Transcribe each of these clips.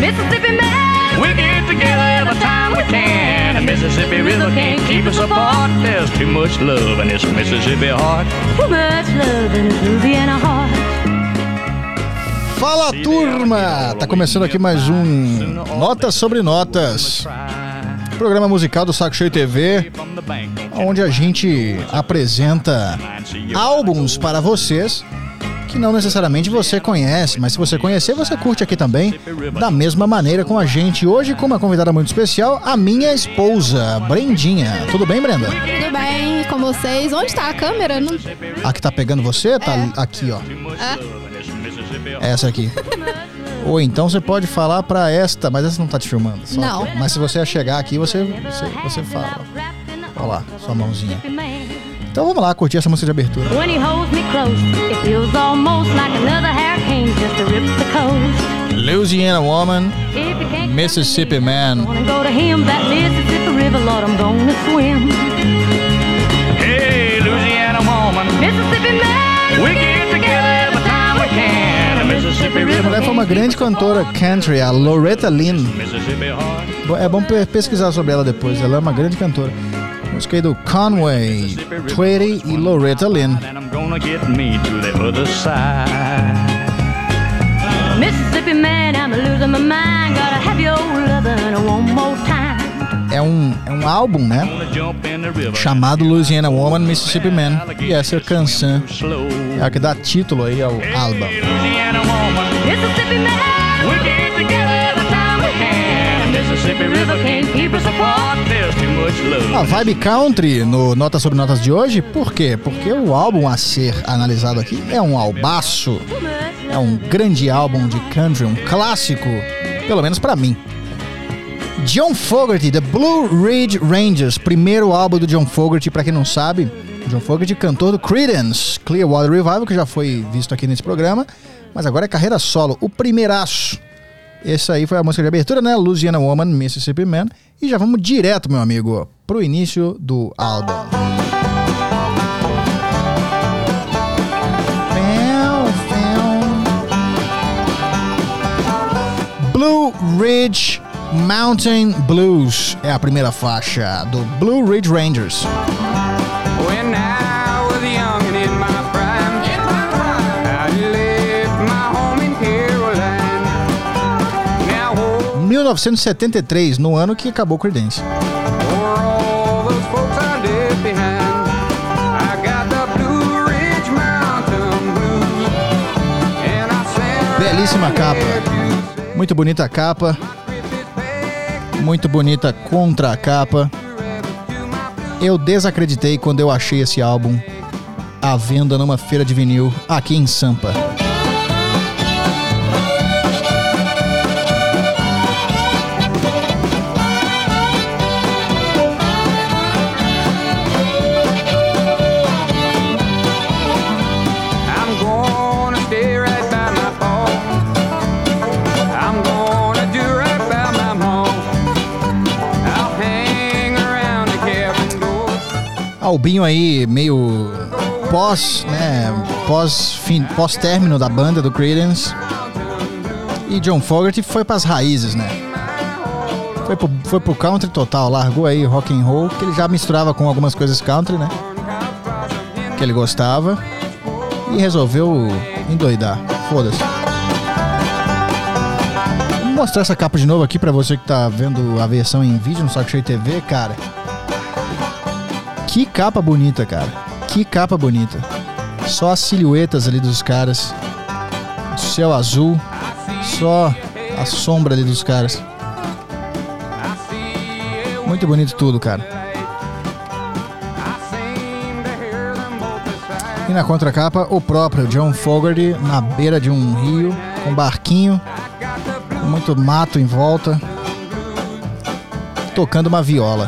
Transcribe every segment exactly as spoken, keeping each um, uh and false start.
Mississippi man. We get together every time we can. The Mississippi River can't keep us apart. There's too much love in this Mississippi heart. Too much love in this Louisiana heart. Fala, turma! Tá começando aqui mais um Notas sobre Notas, programa musical do Saco Cheio T V, onde a gente apresenta álbuns para vocês que não necessariamente você conhece, mas se você conhecer, você curte aqui também, da mesma maneira com a gente. Hoje com uma convidada muito especial, a minha esposa, Brendinha. Tudo bem, Brenda? Tudo bem com vocês? Onde tá a câmera? Não... A que tá pegando você? Tá É. aqui, ó. É. Essa aqui. Ou então você pode falar pra esta, mas essa não tá te filmando. Só Não. que- mas se você chegar aqui, você, você, você fala. Olha lá, sua mãozinha. Então vamos lá, curtir essa música de abertura. When he holds me close, it feels almost like another hurricane just to rip the coast. Louisiana Woman, If you can't Mississippi Man. wanna go to him, that Mississippi River, Lord, I'm gonna swim. Hey, Louisiana woman, Mississippi man, we get together every time we can. The Mississippi A River mulher foi uma grande cantora country, a Loretta Lynn. Mississippi heart. Bo- É bom pe- pesquisar sobre ela depois, ela é uma grande cantora. Música aí do Conway, Twitty e Loretta Lynn. And I'm gonna get me to the other side. Mississippi man, I'm losing my mind. Gotta have your lovin' one more time. É um, é um álbum, né? Gonna jump in the river. Chamado Louisiana Woman, Mississippi Man. E essa canção é a que dá título aí ao álbum. Louisiana woman, Mississippi man, we get together every time we can. Mississippi River can't keep us apart. There's too much love. A vibe country no Notas sobre Notas de hoje, por quê? Porque o álbum a ser analisado aqui é um albaço, é um grande álbum de country, um clássico, pelo menos pra mim. John Fogerty, The Blue Ridge Rangers, primeiro álbum do John Fogerty, pra quem não sabe, John Fogerty, cantor do Creedence Clearwater Revival, que já foi visto aqui nesse programa, mas agora é carreira solo, o primeiraço. Essa aí foi a música de abertura, né? Louisiana Woman, Mississippi Man. E já vamos direto, meu amigo, pro início do álbum. Blue Ridge Mountain Blues é a primeira faixa do Blue Ridge Rangers. When I was young and in my prime, I left my home in Carolina. Now, mil novecentos e setenta e três, no ano que acabou o Creedence. for all those folks I left behind, I got the Blue Ridge Mountain Blues, and I sent Belíssima capa. Muito bonita a capa. Muito bonita contra a capa. Eu desacreditei quando eu achei esse álbum à venda numa feira de vinil aqui em Sampa. I'm gonna stay right by my paw. I'm gonna do right by my mom. I'll hang around the cabin door. Albinho aí meio pós, né, pós fim, pós término da banda do Creedence. E John Fogerty foi pras raízes, né? Foi pro, foi pro country total, largou aí rock and roll, que ele já misturava com algumas coisas country, né? Que ele gostava. E resolveu endoidar. Foda-se. Vou mostrar essa capa de novo aqui pra você que tá vendo a versão em vídeo no Saco Cheio T V, cara. Que capa bonita, cara. Que capa bonita. Só as silhuetas ali dos caras. O céu azul. Só a sombra ali dos caras. Muito bonito tudo, cara. E na contracapa, o próprio John Fogerty na beira de um rio, com um barquinho, com muito mato em volta, tocando uma viola.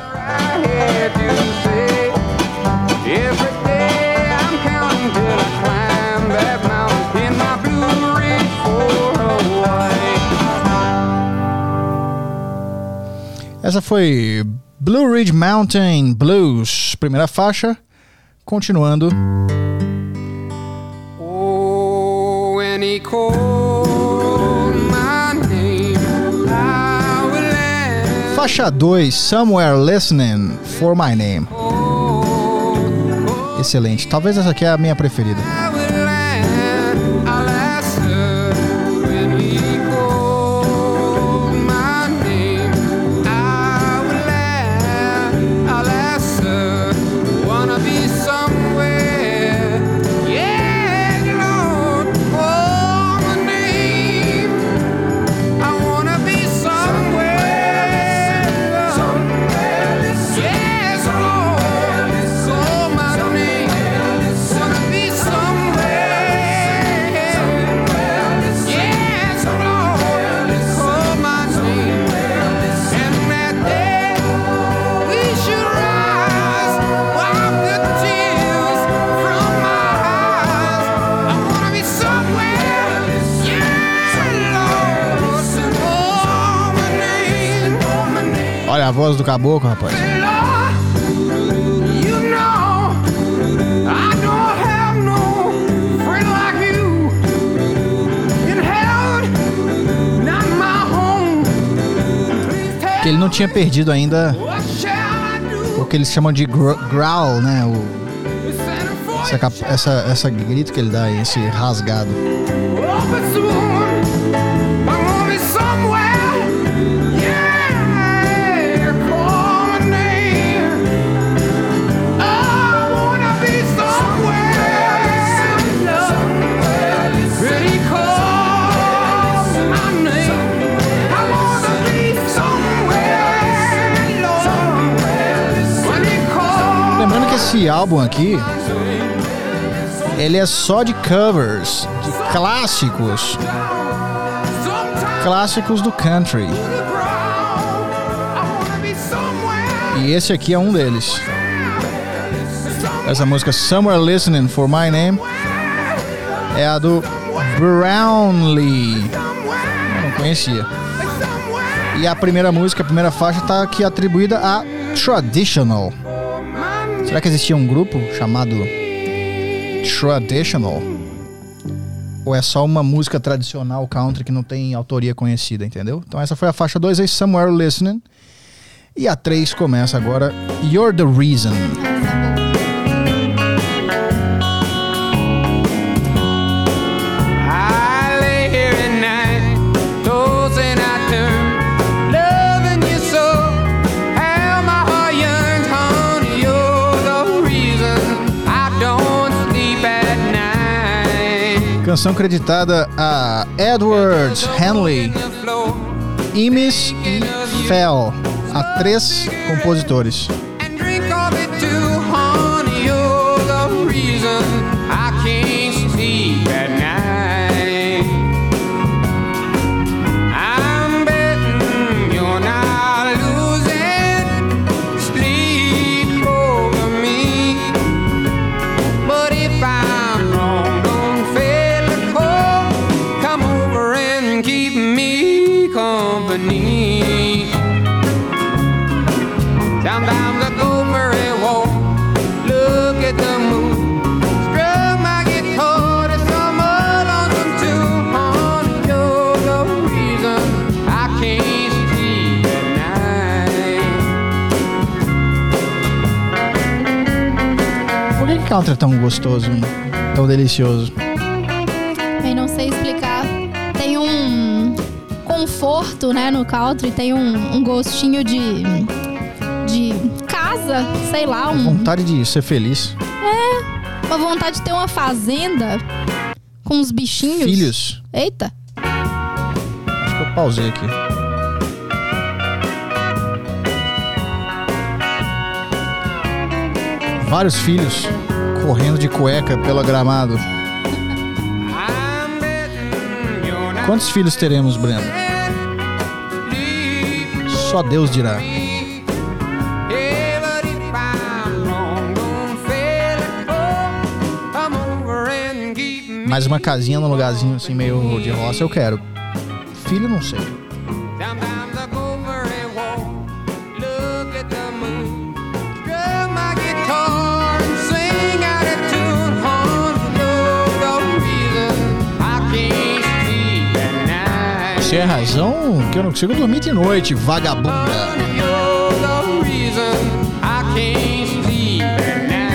Essa foi Blue Ridge Mountain Blues, primeira faixa. Continuando. Oh, when he called my name, Faixa dois, Somewhere Listening for My Name. Excelente. Talvez essa aqui é a minha preferida. Olha a voz do caboclo, rapaz. Que ele não tinha perdido ainda o que eles chamam de growl, né? O, essa, essa, essa grito que ele dá aí, esse rasgado. Esse álbum aqui, ele é só de covers, de clássicos, clássicos do country. E esse aqui é um deles. Essa música Somewhere Listening for My Name é a do Brownlee. Eu não conhecia. E a primeira música, a primeira faixa tá aqui atribuída a Traditional. Será que existia um grupo chamado Traditional? Ou é só uma música tradicional country que não tem autoria conhecida, entendeu? Então essa foi a faixa dois aí, Somewhere Listening. E a três começa agora, You're the Reason. Canção creditada a Edward Henley, Imis e Fell, a três compositores. Por que country é tão gostoso, tão delicioso? Eu não sei explicar. Tem um conforto, né, no country, tem um, um gostinho de, de casa, sei lá. Um... vontade de ser feliz. É, uma vontade de ter uma fazenda com os bichinhos. Filhos. Eita. Acho que eu pausei aqui. Vários filhos correndo de cueca pelo gramado. Quantos filhos teremos, Breno? Só Deus dirá. Mais uma casinha num lugarzinho assim meio de roça eu quero. Filho, não sei. Você é a razão que eu não consigo dormir de noite, vagabunda. You're the reason I can't sleep at night.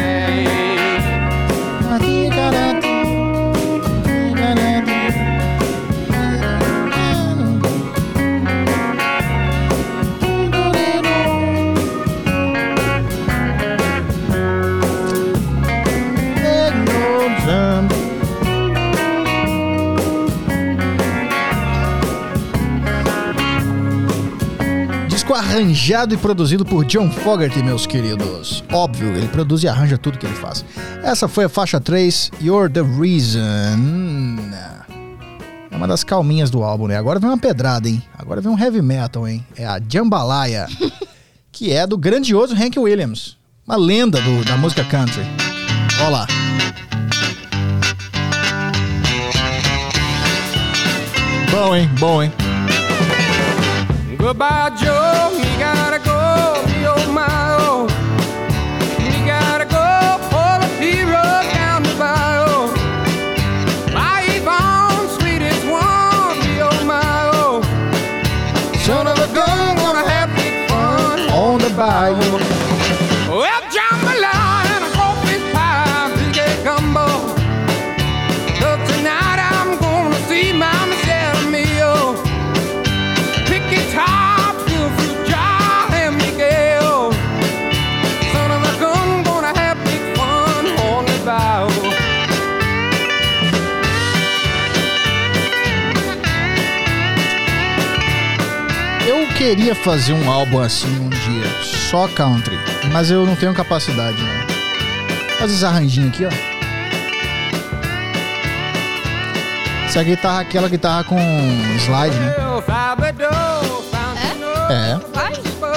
Arranjado e produzido por John Fogerty, meus queridos. Óbvio, ele produz e arranja tudo que ele faz. Essa foi a faixa três, You're the Reason. É uma das calminhas do álbum, né? Agora vem uma pedrada, hein? Agora vem um heavy metal, hein? É a Jambalaya, que é do grandioso Hank Williams, uma lenda do, da música country. Olha lá. Bom, hein? Bom, hein? Goodbye, Joe, me gotta go, me oh my oh. Me gotta go for the hero down the bayou. My Yvonne, sweetest one, me oh my oh. Son of a gun, gonna have big fun On the bayou. Well, jambalaya and a crawfish pie, big gumbo. So tonight I'm gonna see my Michelle Mio. Pick guitar, fill fruit jar, and Miguel. Son of a gun, gonna have big fun on the bow. Eu queria fazer um álbum assim um dia, só country, mas eu não tenho capacidade, né? Fazer esse arranjinho aqui, ó. Essa guitarra, aquela guitarra com slide, né? É. Vai.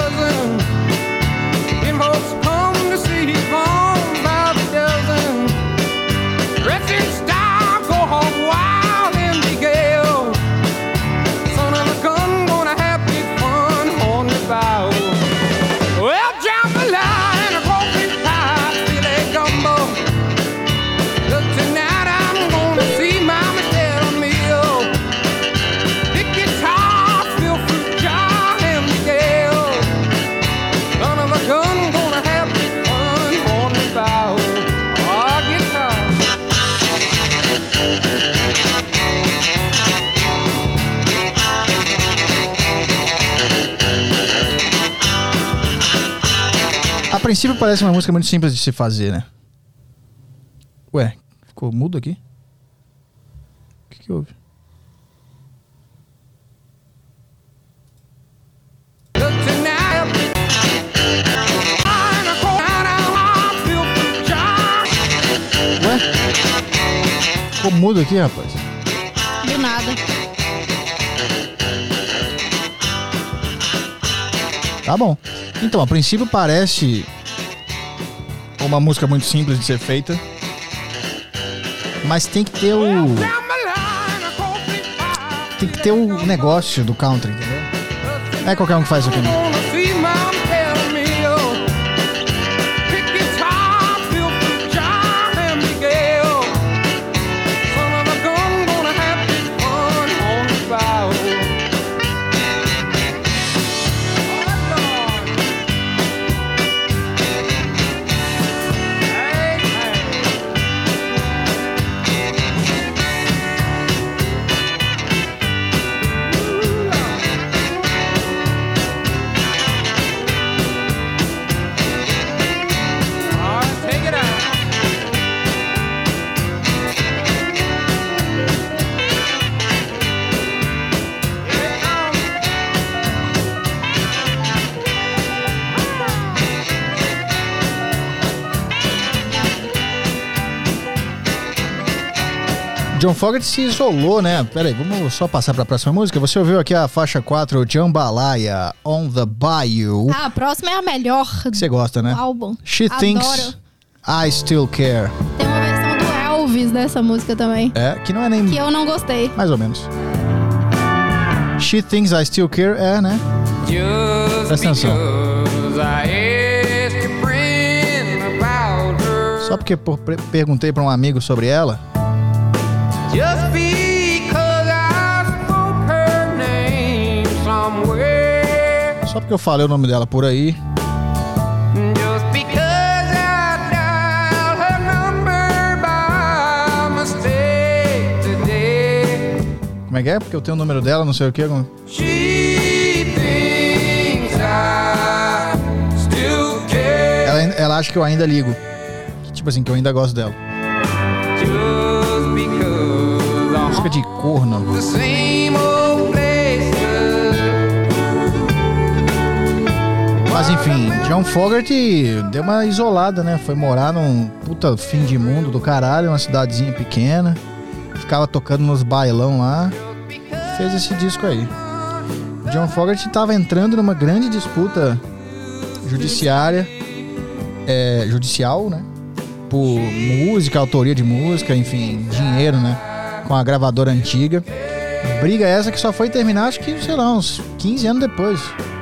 A princípio parece uma música muito simples de se fazer, né? Ué, ficou mudo aqui? O que que houve? Ué? Ficou mudo aqui, rapaz? Do nada. Tá bom. Então, a princípio parece uma música muito simples de ser feita, mas tem que ter o... Tem que ter o negócio do country, entendeu? Não é qualquer um que faz isso aqui, não. John Fogerty se isolou, né? Pera aí, vamos só passar pra próxima música. Você ouviu aqui a faixa quatro, Jambalaya, On the Bayou. Ah, a próxima é a melhor Que você gosta, né? do álbum. She Adoro. Thinks I Still Care. Tem uma versão do Elvis dessa música também, É, que não é nem... que eu não gostei. Mais ou menos. She Thinks I Still Care é, né? Just Presta atenção. because I asked a friend about her. Só porque por- pre- perguntei pra um amigo sobre ela. Just because I spoke her name. somewhere. Só porque eu falei o nome dela por aí. Just because I dialed her number by mistake today. Como é que é? Porque eu tenho o número dela, não sei o que. She thinks I still care. Ela, ela acha que eu ainda ligo. Tipo assim, que eu ainda gosto dela. Just because Música de corno. the same old places. Mas enfim, John Fogerty deu uma isolada, né? Foi morar num puta fim de mundo do caralho, uma cidadezinha pequena. Ficava tocando nos bailão lá. Fez esse disco aí. John Fogerty tava entrando numa grande disputa judiciária. É, judicial, né? Por música, autoria de música, enfim, dinheiro, né? Com a gravadora antiga. Briga essa que só foi terminar, acho que, sei lá, uns quinze anos depois.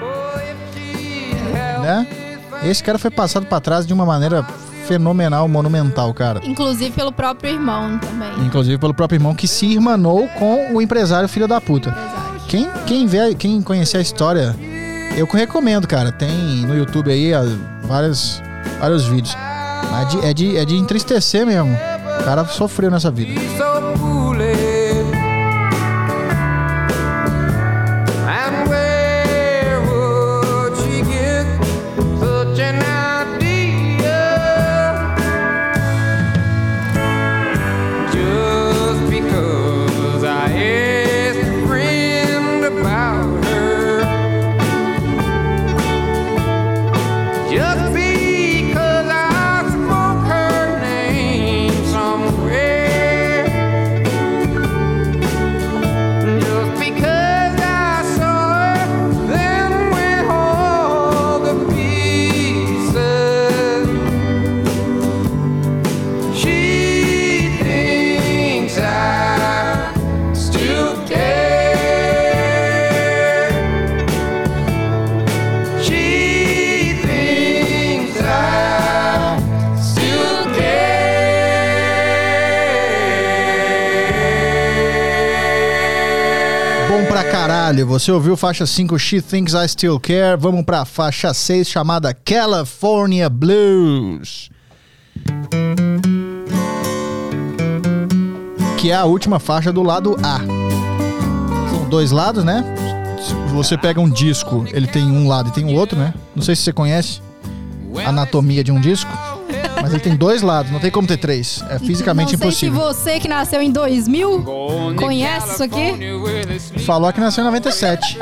Né? Esse cara foi passado pra trás de uma maneira fenomenal, monumental, cara. Inclusive pelo próprio irmão também. Inclusive pelo próprio irmão que se irmanou com o empresário filho da puta. Exato. Quem, quem, vê, quem conhecer a história, eu recomendo, cara. Tem no YouTube aí ó, várias, vários vídeos. Mas é de, é, de, é de entristecer mesmo. O cara sofreu nessa vida. So foolish. And where would she get such an idea? Just because I asked a friend about her. Just because I spoke her name somewhere. Just because I saw her then with all the pieces. She thinks I still care. She thinks I still care. Bom pra caralho. Você ouviu faixa cinco, She Thinks I Still Care. Vamos pra faixa seis, chamada California Blues. Que é a última faixa do lado A. São dois lados, né? Se você pega um disco, ele tem um lado e tem o outro, né? Não sei se você conhece a anatomia de um disco, mas ele tem dois lados, não tem como ter três. É fisicamente Não sei impossível. se você que nasceu em dois mil conhece isso aqui. Falou que nasceu em noventa e sete.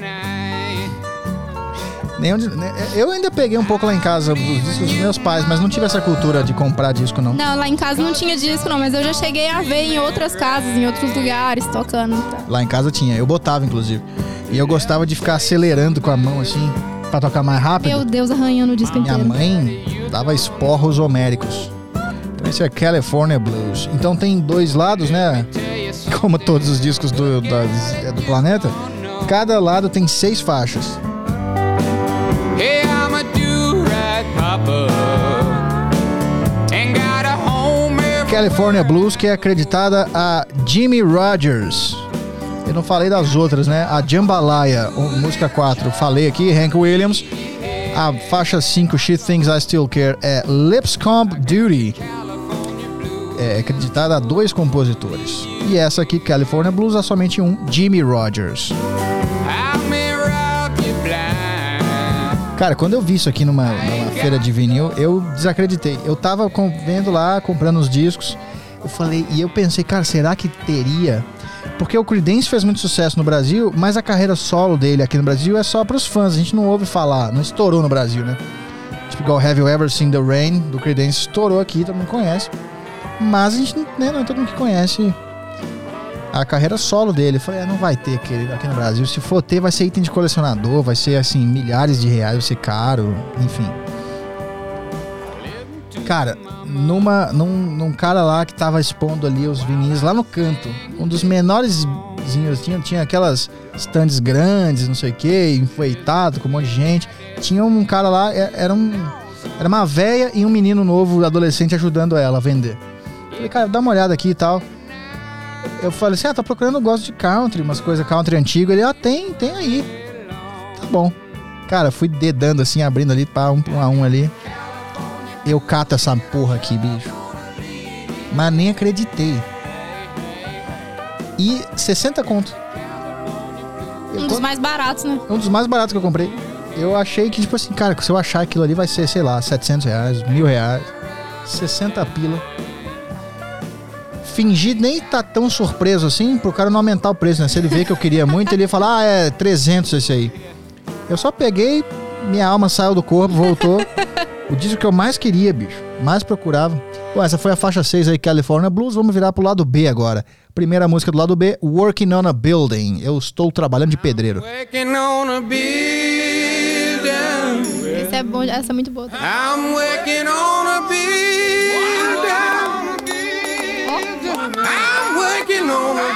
Nem onde, né, eu ainda peguei um pouco lá em casa os discos dos meus pais, mas não tive essa cultura de comprar disco, não. Não, lá em casa não tinha disco não, mas eu já cheguei a ver em outras casas, em outros lugares, tocando. Lá em casa tinha, eu botava inclusive. E eu gostava de ficar acelerando com a mão assim, pra tocar mais rápido. Meu Deus, arranhando o disco Minha inteiro. mãe dava esporros homéricos. Então esse é California Blues. Então tem dois lados, né? Como todos os discos do, das, do planeta. Cada lado tem seis faixas. Hey, I'm a do-rag papa. Ain't got a home every California Blues, que é acreditada a Jimmy Rogers. Eu não falei das outras, né? A Jambalaya, música quatro, falei aqui, Hank Williams. A faixa cinco, She Thinks I Still Care, é Lipscomb Duty. É acreditada a dois compositores. E essa aqui, California Blues, há somente um, Jimmy Rogers. I may rob you blind. Cara, quando eu vi isso aqui numa, numa feira de vinil, eu desacreditei. Eu tava com, vendo lá, comprando os discos. Eu falei, e eu pensei, cara, será que teria? Porque o Creedence fez muito sucesso no Brasil, mas a carreira solo dele aqui no Brasil é só pros fãs. A gente não ouve falar, não estourou no Brasil, né? Tipo, igual Have You Ever Seen the Rain, do Creedence, estourou aqui, todo mundo conhece. Mas a gente, né, não é todo mundo que conhece a carreira solo dele. Eu falei, ah, não vai ter aquele aqui no Brasil. Se for ter, vai ser item de colecionador, vai ser, assim, milhares de reais, vai ser caro, enfim. Cara, numa, num, num cara lá que tava expondo ali os vinis lá no canto, um dos menores tinha, tinha aquelas stands grandes, não sei o que, enfeitado com um monte de gente. Tinha um cara lá, era, um, era uma véia e um menino novo, adolescente, ajudando ela a vender. Falei, cara, dá uma olhada aqui e tal. Eu falei assim, ah, tá procurando, eu gosto de country, umas coisas country antigo. Ele, ah, tem, tem aí. Tá bom. Cara, fui dedando assim, abrindo ali, pá, um, um a um ali. Eu cato essa porra aqui, bicho. Mas nem acreditei. E sessenta conto. Um dos mais baratos, né? Um dos mais baratos que eu comprei. Eu achei que, tipo assim, cara, se eu achar aquilo ali vai ser, sei lá, setecentos reais, mil reais, sessenta pila. Fingi nem tá tão surpreso assim, pro cara não aumentar o preço, né? Se ele vê que eu queria muito, ele ia falar, ah, é trezentos esse aí. Eu só peguei, minha alma saiu do corpo, voltou. O disco que eu mais queria, bicho, mais procurava. Bom, essa foi a faixa seis aí, California Blues. Vamos virar pro lado B agora. Primeira música do lado B, Working on a Building. Eu estou trabalhando de pedreiro. Working on a building. Esse é bom, essa é muito boa. I'm working on a building. I'm working on a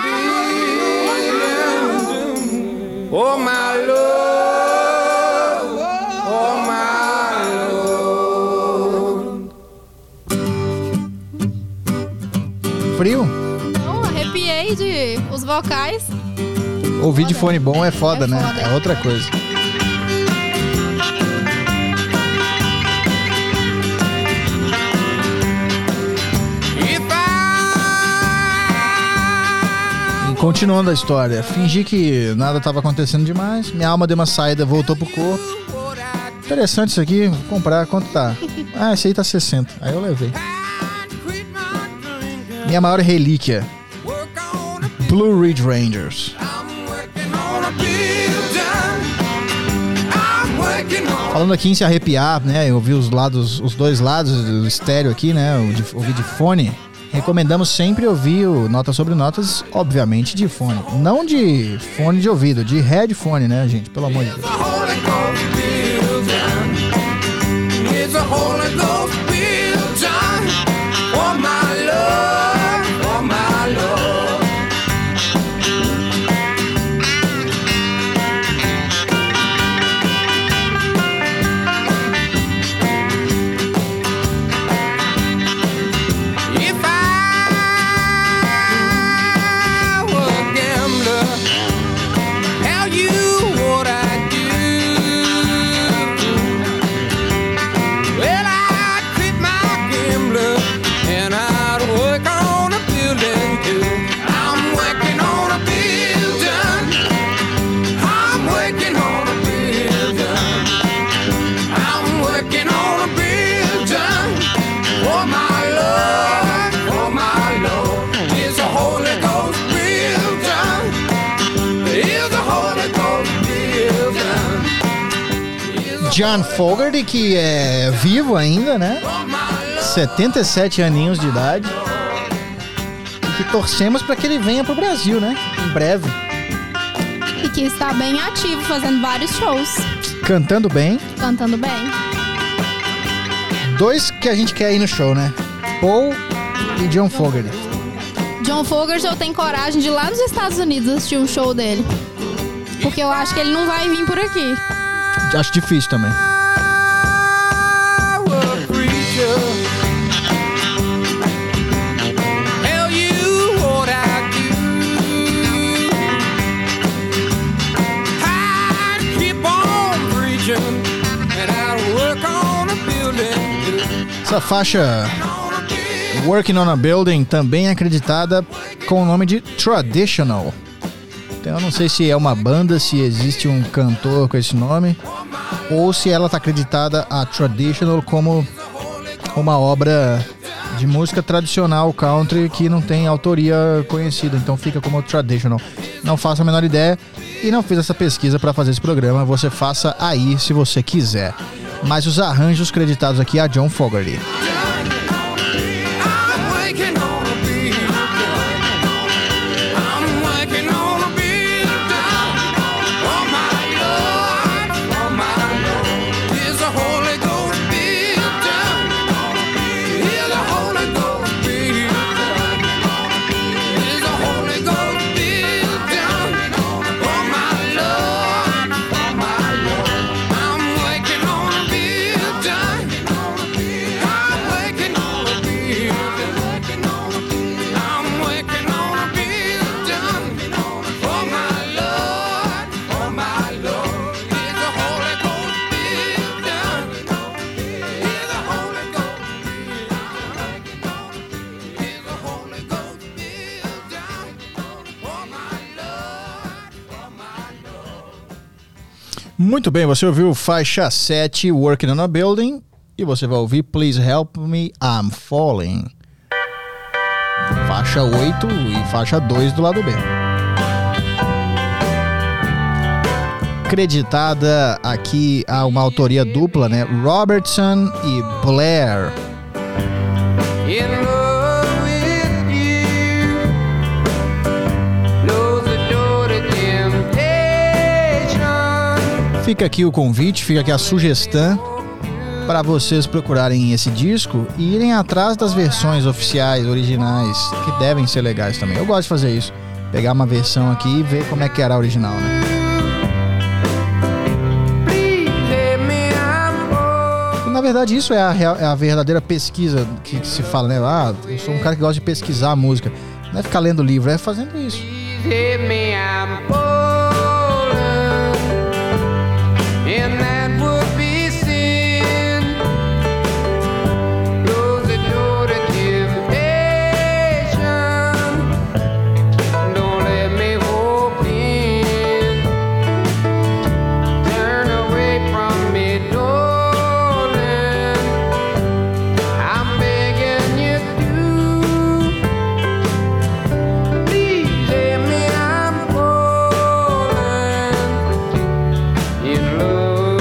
building. Oh my Lord, oh my Lord. Frio? Não, arrepiei de os vocais. Ouvir de fone bom é foda, É né? foda. É outra coisa. E continuando a história, fingi que nada estava acontecendo demais. Minha alma deu uma saída, voltou pro corpo. Interessante isso aqui, vou comprar. Quanto tá? Ah, esse aí tá sessenta. Aí eu levei. Minha maior relíquia, Blue Ridge Rangers. Falando aqui em se arrepiar, né? Eu ouvi os lados, os dois lados do estéreo aqui, né? Ouvir de fone. Recomendamos sempre ouvir o Notas sobre Notas, obviamente de fone. Não de fone de ouvido, de headphone, né, gente? Pelo amor de Deus. John Fogerty, que é vivo ainda, né? setenta e sete aninhos de idade. E que torcemos para que ele venha pro Brasil, né? Em breve. E que está bem ativo, fazendo vários shows. Cantando bem. Cantando bem. Dois que a gente quer ir no show, né? Paul e John Fogerty. John Fogerty, eu tenho coragem de ir lá nos Estados Unidos assistir um show dele. Porque eu acho que ele não vai vir por aqui. Acho difícil também. Essa faixa Working on a Building também é acreditada com o nome de Traditional. Então eu não sei se é uma banda, se existe um cantor com esse nome, ou se ela está acreditada a Traditional como uma obra de música tradicional country que não tem autoria conhecida, então fica como Traditional. Não faço a menor ideia e não fiz essa pesquisa para fazer esse programa, você faça aí se você quiser. Mas os arranjos creditados aqui a John Fogerty. Muito bem, você ouviu faixa sete, Working on a Building, e você vai ouvir Please Help Me, I'm Falling. Faixa oito e faixa dois do lado B. Creditada aqui a uma autoria dupla, né? Robertson e Blair. Fica aqui o convite, fica aqui a sugestão para vocês procurarem esse disco e irem atrás das versões oficiais, originais, que devem ser legais também. Eu gosto de fazer isso, pegar uma versão aqui e ver como é que era a original, né? E, na verdade, isso é a, real, é a verdadeira pesquisa que, que se fala, né? Ah, eu sou um cara que gosta de pesquisar a música. Não é ficar lendo livro, é fazendo isso. And that would be sin. Close the door to temptation. Don't let me walk in. Turn away from me, darling. I'm begging you to. Please let me, I'm falling in love.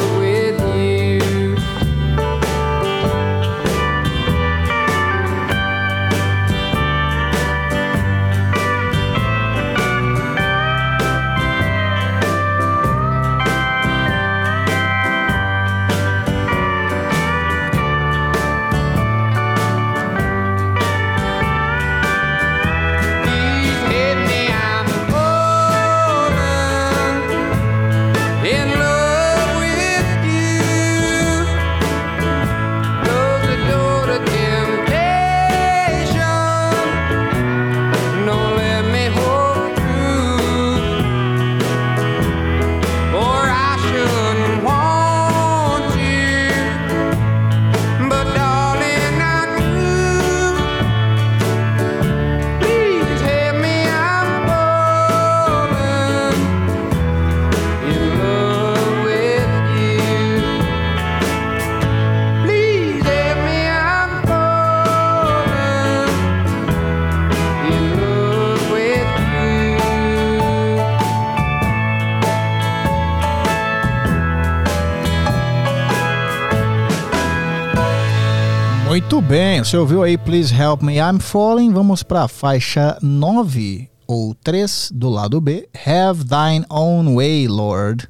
Muito bem, você ouviu aí Please Help Me, I'm Falling. Vamos para a faixa nove ou três do lado B, Have Thine Own Way, Lord.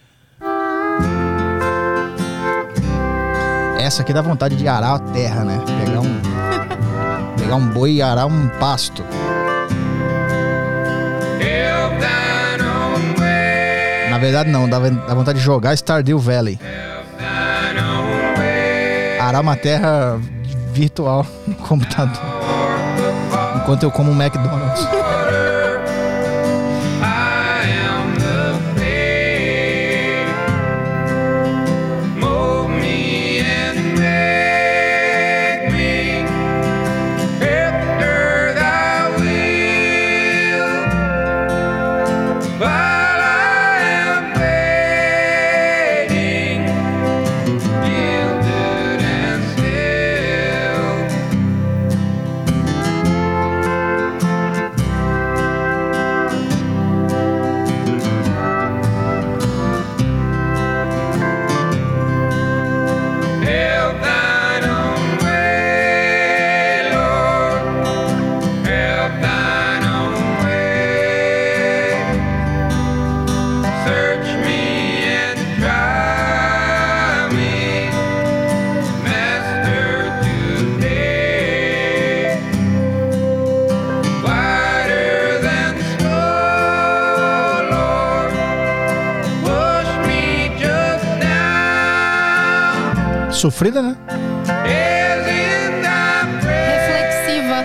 Essa aqui dá vontade de arar a terra, né? Pegar um, pegar um boi e arar um pasto. Na verdade não, dá, dá vontade de jogar Stardew Valley. Arar uma terra virtual no computador enquanto eu como um McDonald's. Sofrida, né? Reflexiva.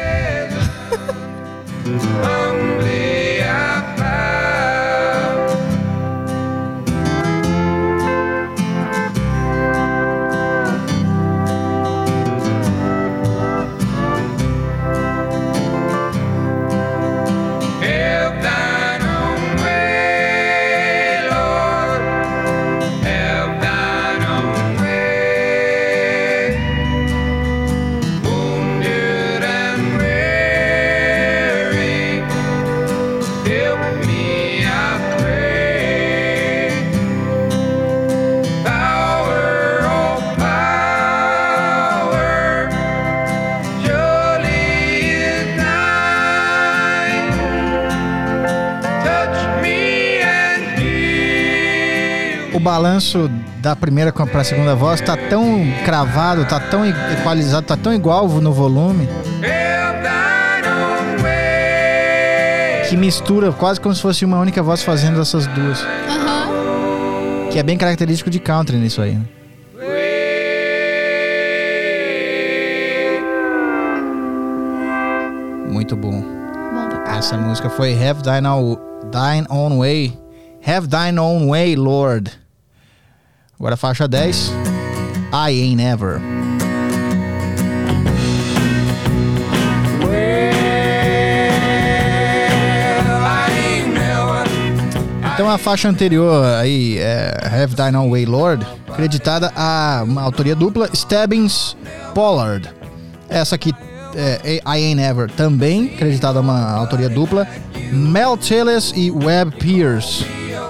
o balanço da primeira pra segunda voz tá tão cravado, tá tão equalizado, tá tão igual no volume, que mistura quase como se fosse uma única voz fazendo essas duas. Uhum. Que é bem característico de country nisso aí, né? Muito bom. Bom, essa música foi Have Thine Own, Thine Own Way. Have Thine Own Way, Lord. Agora a faixa dez. I Ain't Never. Então a faixa anterior aí, é Have Thine Own Way, Lord, creditada a uma autoria dupla, Stebbins Pollard. Essa aqui, é, I Ain't Never, também creditada a uma autoria dupla, Mel Tillis e Webb Pierce.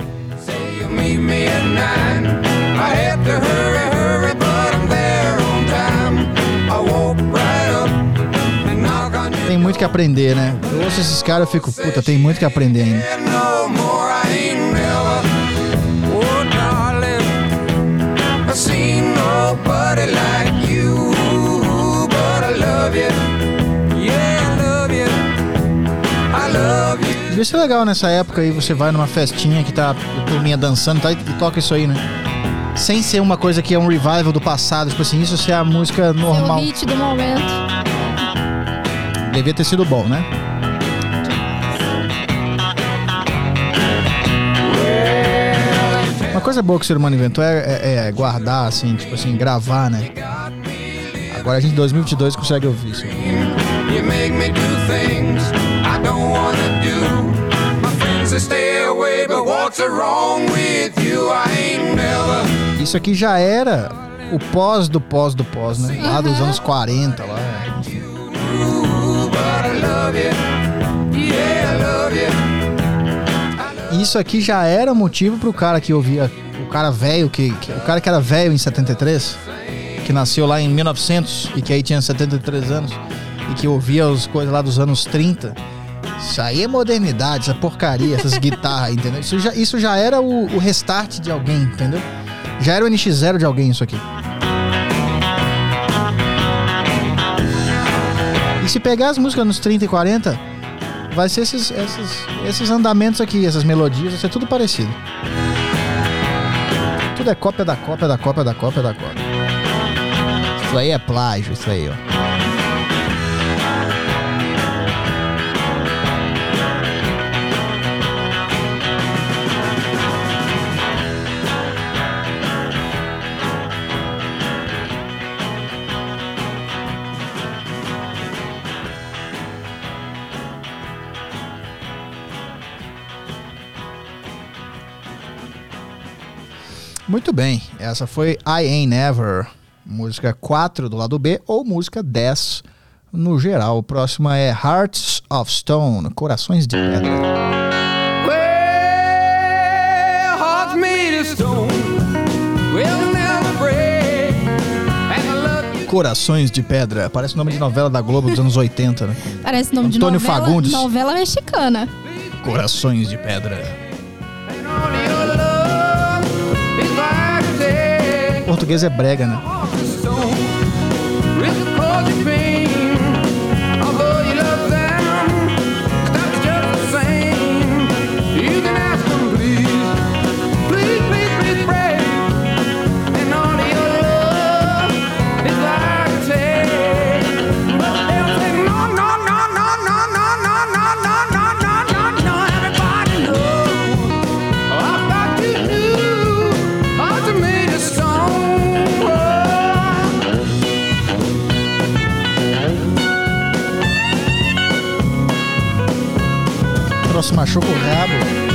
Tem muito que aprender, né? Eu ouço esses caras e fico, puta, tem muito que aprender ainda. Devia ser legal nessa época aí, você vai numa festinha que tá a turminha dançando, tá, e toca isso aí, né? Sem ser uma coisa que é um revival do passado, tipo assim, isso ser a música normal. Seu hit do momento. Devia ter sido bom, né? Uma coisa boa que o ser humano inventou é, é, é guardar, assim, tipo assim, gravar, né? Agora a gente em dois mil e vinte e dois consegue ouvir isso. You make me do things I don't wanna do. My friends say stay away, but what's wrong with you? I ain't never. Isso aqui já era o pós do pós do pós, né? Lá dos anos quarenta, lá. Isso aqui já era motivo pro cara que ouvia, o cara velho que, que o cara que era velho em setenta e três, que nasceu lá em mil e novecentos e que aí tinha setenta e três anos e que ouvia as coisas lá dos anos trinta. Isso aí é modernidade, essa porcaria, essas guitarras, entendeu? Isso já, isso já era o, o restart de alguém, entendeu? Já era o N X zero de alguém isso aqui. E se pegar as músicas nos trinta e quarenta, vai ser esses, esses, esses andamentos aqui, essas melodias, vai ser tudo parecido. Tudo é cópia da cópia da cópia da cópia da cópia. Isso aí é plágio, isso aí, ó. Muito bem, essa foi I Ain't Never, música quatro do lado B, ou música dez no geral. O próximo é Hearts of Stone, Corações de Pedra. Well, hearts made of stone will never break. And I love you. Corações de Pedra, parece o nome de novela da Globo dos anos oitenta, né? Parece nome Antônio de novela, Fagundes. novela mexicana. Corações de Pedra. O português é brega, né? Se machuca o rabo.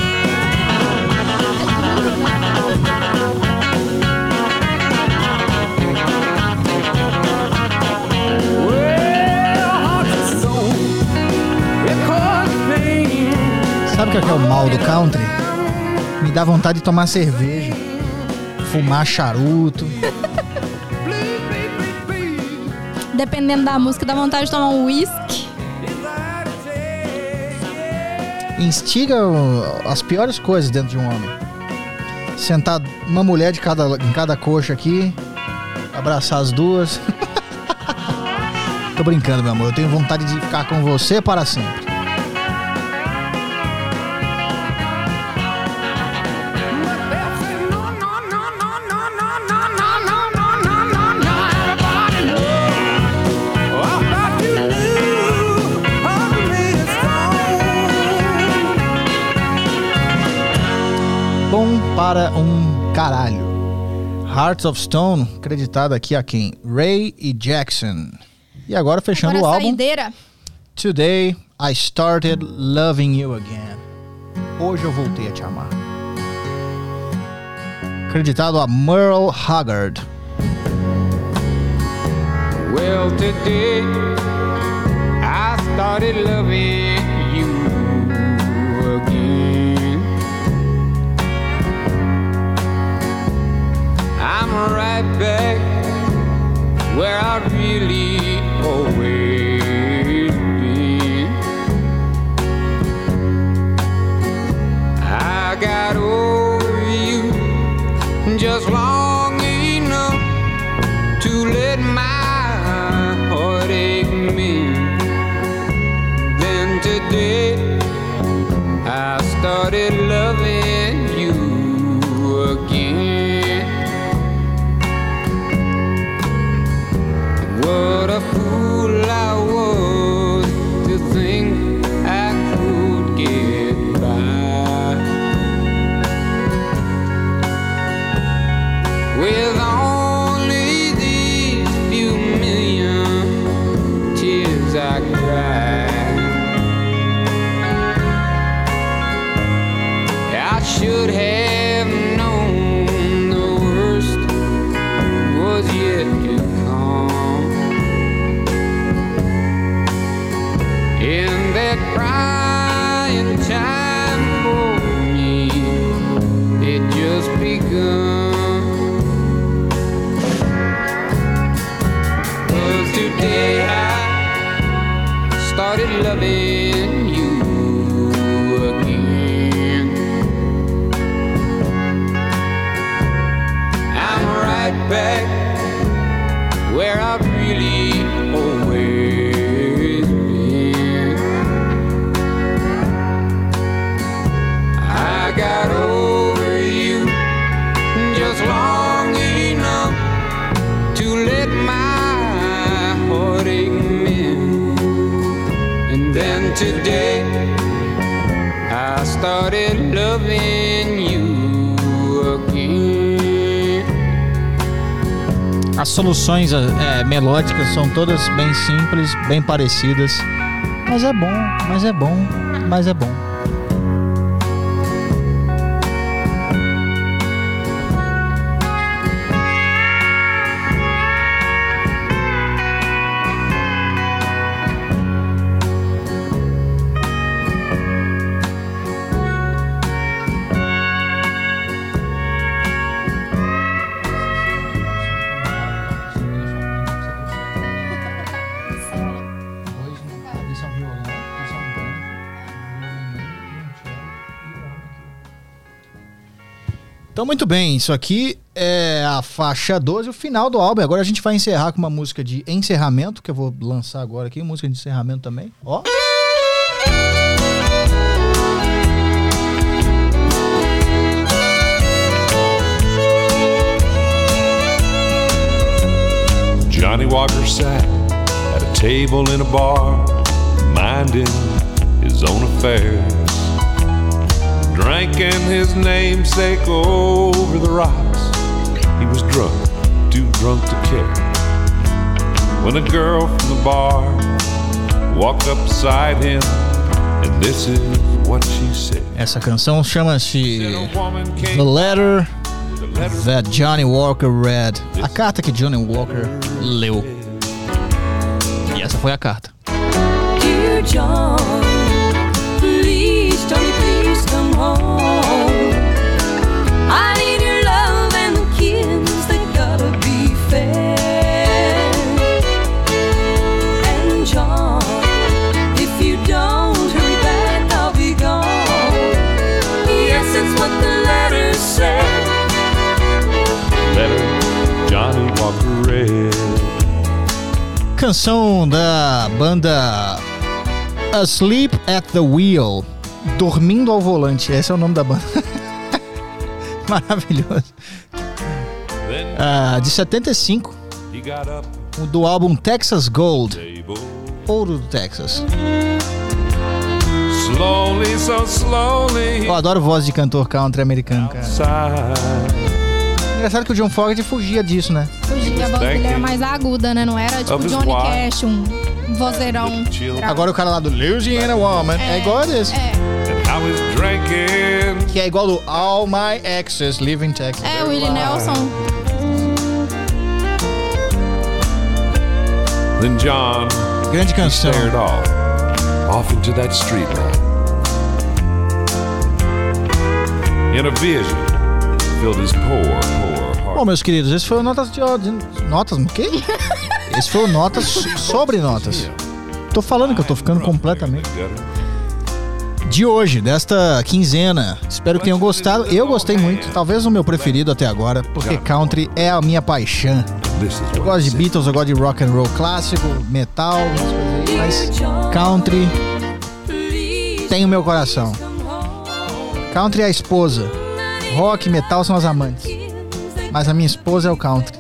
Sabe o que é, que é o mal do country? Me dá vontade de tomar cerveja, fumar charuto. Dependendo da música, dá vontade de tomar um whisky. Instiga as piores coisas dentro de um homem. Sentado uma mulher de cada, em cada coxa aqui, abraçar as duas. Tô brincando, meu amor, eu tenho vontade de ficar com você para sempre. Bom para um caralho. Hearts of Stone, acreditado aqui a quem? Ray e Jackson. E agora fechando agora o álbum. Saideira. Today I started loving you again. Hoje eu voltei a te amar. Acreditado a Merle Haggard. Well, today I started loving you again. I'm right back where I really always been. I got over you just long enough to let my heart ache me. Then today I started loving you again. What a fool I was to think I could get by with only these few million tears I cried. I should have known the worst was yet to come. In that crying time for me, it just begun. 'Cause today I started loving you again. I'm right back where I really always been. I got over you just long enough to let my heart ache mend. And then today I started loving you again. As soluções é, melódicas são todas bem simples, bem parecidas. Mas é bom, mas é bom, mas é bom. Então, muito bem, isso aqui é a faixa doze, o final do álbum. Agora a gente vai encerrar com uma música de encerramento, que eu vou lançar agora aqui, música de encerramento também. Ó. Johnny Walker sat at a table in a bar, minding his own affairs, drinking his namesake over the rocks. He was drunk, too drunk to care, when a girl from the bar walked up beside him, and this is what she said. Essa canção chama-se The Letter That Johnny Walker Read. A carta que Johnny Walker leu. E essa foi a carta. Dear John, please, Johnny, please come home. I need your love and the kids, they gotta be fed. And John, if you don't hurry back, I'll be gone. Yes, it's what the letter said. canção da banda Asleep at the Wheel, Dormindo ao Volante. Esse é o nome da banda. Maravilhoso. Ah, de setenta e cinco, do álbum Texas Gold, Ouro do Texas. Slowly, so slowly. Eu adoro voz de cantor country americano, cara. Engraçado que o John Fogerty fugia disso, né? Fugia, a voz dele era mais aguda, né? Não era tipo Johnny Cash, um vozeirão. Agora o cara lá do Louisiana Woman é, é igual a desse. É. Que é igual do All My Exes Live in Texas. É, o Willie Nelson. Then John, grande canção. Stared off, off into that street light. In a vision, filled his poor, poor heart. Bom, meus queridos, esse foi o Notas de Ódio. Notas o quê? Esse foi o Notas sobre Notas. Tô falando que eu tô ficando completamente... De hoje, desta quinzena. Espero que tenham gostado. Eu gostei muito, talvez o meu preferido até agora, porque country é a minha paixão. Eu gosto de Beatles, eu gosto de rock and roll clássico, metal, mas country tem o meu coração. Country é a esposa, rock e metal são as amantes, mas a minha esposa é o country.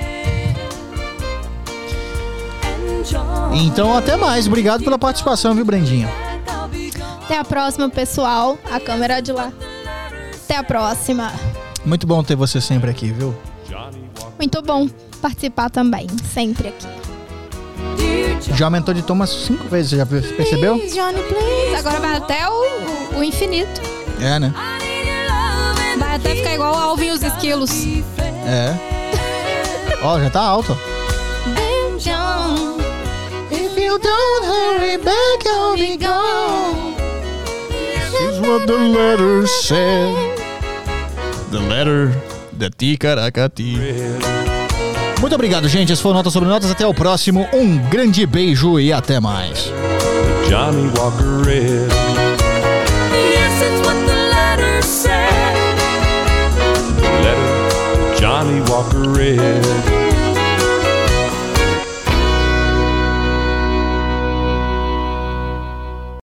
Então até mais, obrigado pela participação, viu, Brendinho? Até a próxima, pessoal. A câmera é de lá. Até a próxima. Muito bom ter você sempre aqui, viu? Muito bom participar também, sempre aqui. Já aumentou de tom umas cinco vezes, já percebeu? Please, Johnny, please. Agora vai até o, o infinito. É, né? Vai até ficar igual o Alvin e os Esquilos. É. Ó, já tá alto. Then John, if you don't hurry back, I'll be gone. This is what the letter said. The letter da Ticaracati. Muito obrigado, gente. Esse foi o Notas sobre Notas. Até o próximo. Um grande beijo e até mais. Johnny Walker Red. Yes, it's what the letter said. Letter Johnny Walker Red.